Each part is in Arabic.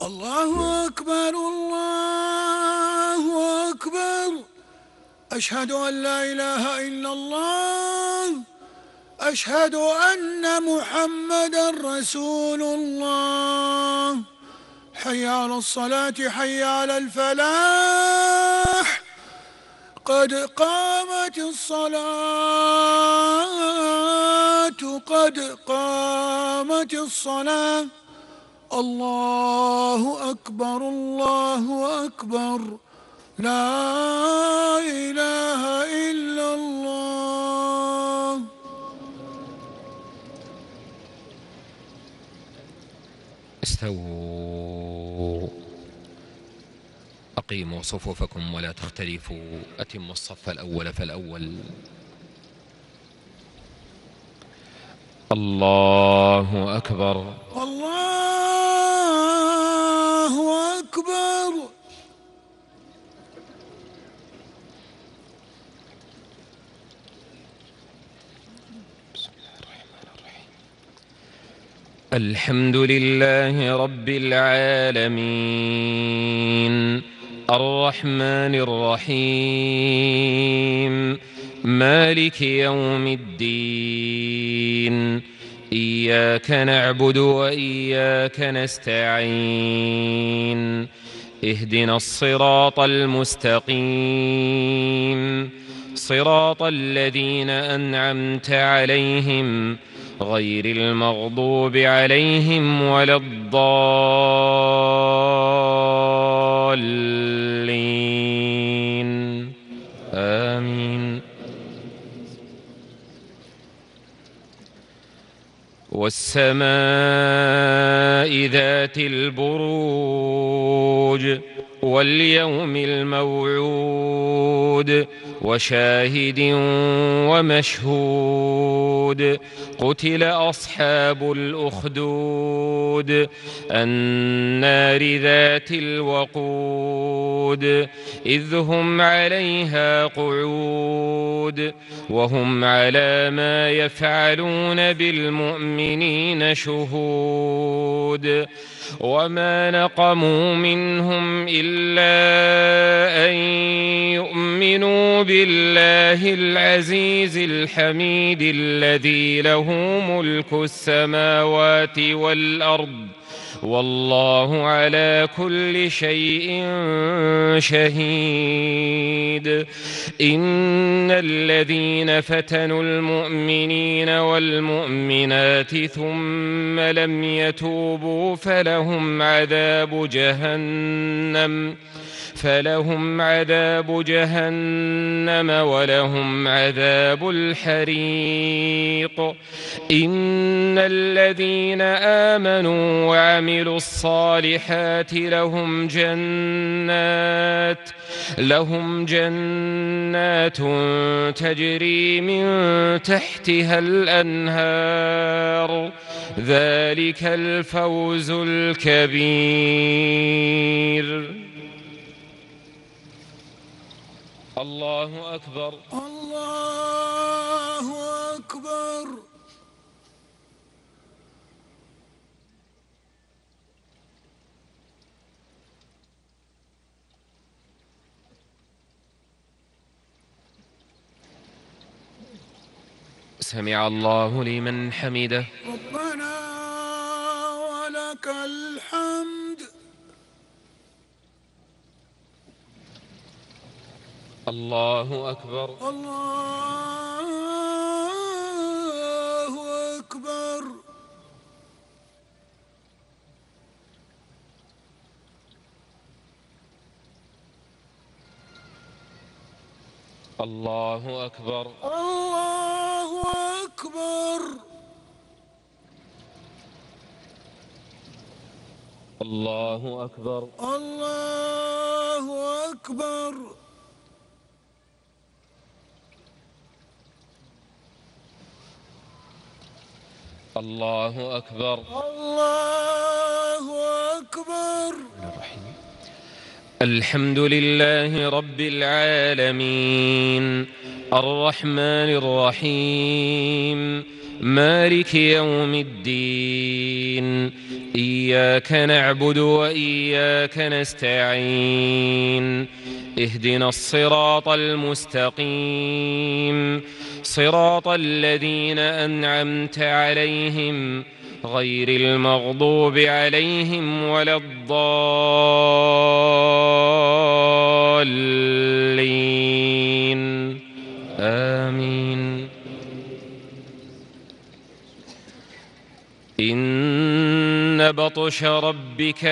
الله أكبر الله أكبر. أشهد أن لا إله إلا الله. أشهد أن محمدا رسول الله. حي على الصلاة حي على الفلاح. قد قامت الصلاة قد قامت الصلاة. الله أكبر الله أكبر. لا إله إلا الله. استووا، أقيموا صفوفكم ولا تختلفوا، أتموا الصف الأول فالأول. الله أكبر الله أكبر. الحمد لله رب العالمين، الرحمن الرحيم، مالك يوم الدين. إياك نعبد وإياك نستعين. اهدنا الصراط المستقيم، صراط الذين أنعمت عليهم غير المغضوب عليهم ولا الضالين. آمين. والسماء ذات البروج واليوم الموعود وشاهد ومشهود. قتل أصحاب الأخدود النار ذات الوقود إذ هم عليها قعود وهم على ما يفعلون بالمؤمنين شهود. وما نقموا منهم إلا أن يؤمنوا بالله العزيز الحميد الذي له ملك السماوات والأرض والله على كل شيء شهيد. إن الذين فتنوا المؤمنين والمؤمنات ثم لم يتوبوا فلهم عذاب جهنم ولهم عذاب الحريق. إن الذين آمنوا وعملوا الصالحات لهم جنات تجري من تحتها الأنهار. ذلك الفوز الكبير. الله أكبر الله أكبر. سمع الله لمن حمده. ربنا ولك الحمد. الله أكبر الله أكبر. الله أكبر الله أكبر. الله أكبر الله أكبر. الله أكبر. الله أكبر. الحمد لله رب العالمين، الرحمن الرحيم، مالك يوم الدين. إياك نعبد وإياك نستعين اهدنا الصراط المستقيم صراط الذين أنعمت عليهم غير المغضوب عليهم ولا الضالين آمين. إن بطش ربك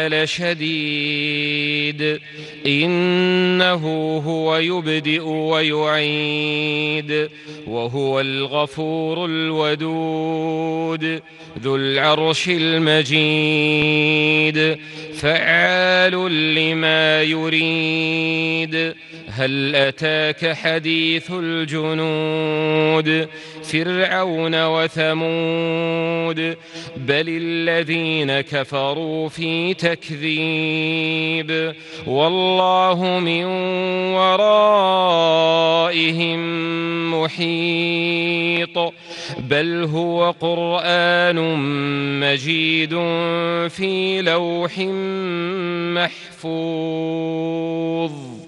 لشديد إنه هو يبدئ ويعيد وهو الغفور الودود ذو العرش المجيد فعال لما يريد. هل أتاك حديث الجنود فرعون وثمود بل الذين كفروا في تكذيب والله من ورائهم محيط بل هو قرآن مجيد في لوح محفوظ.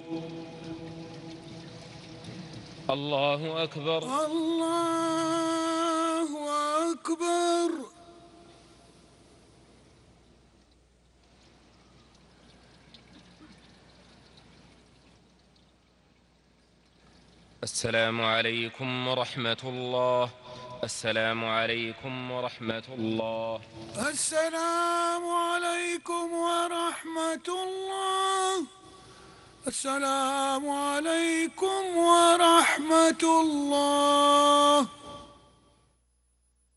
الله أكبر. الله أكبر. السلام عليكم ورحمة الله. السلام عليكم ورحمة الله. السلام عليكم ورحمة الله. السلام عليكم ورحمة الله.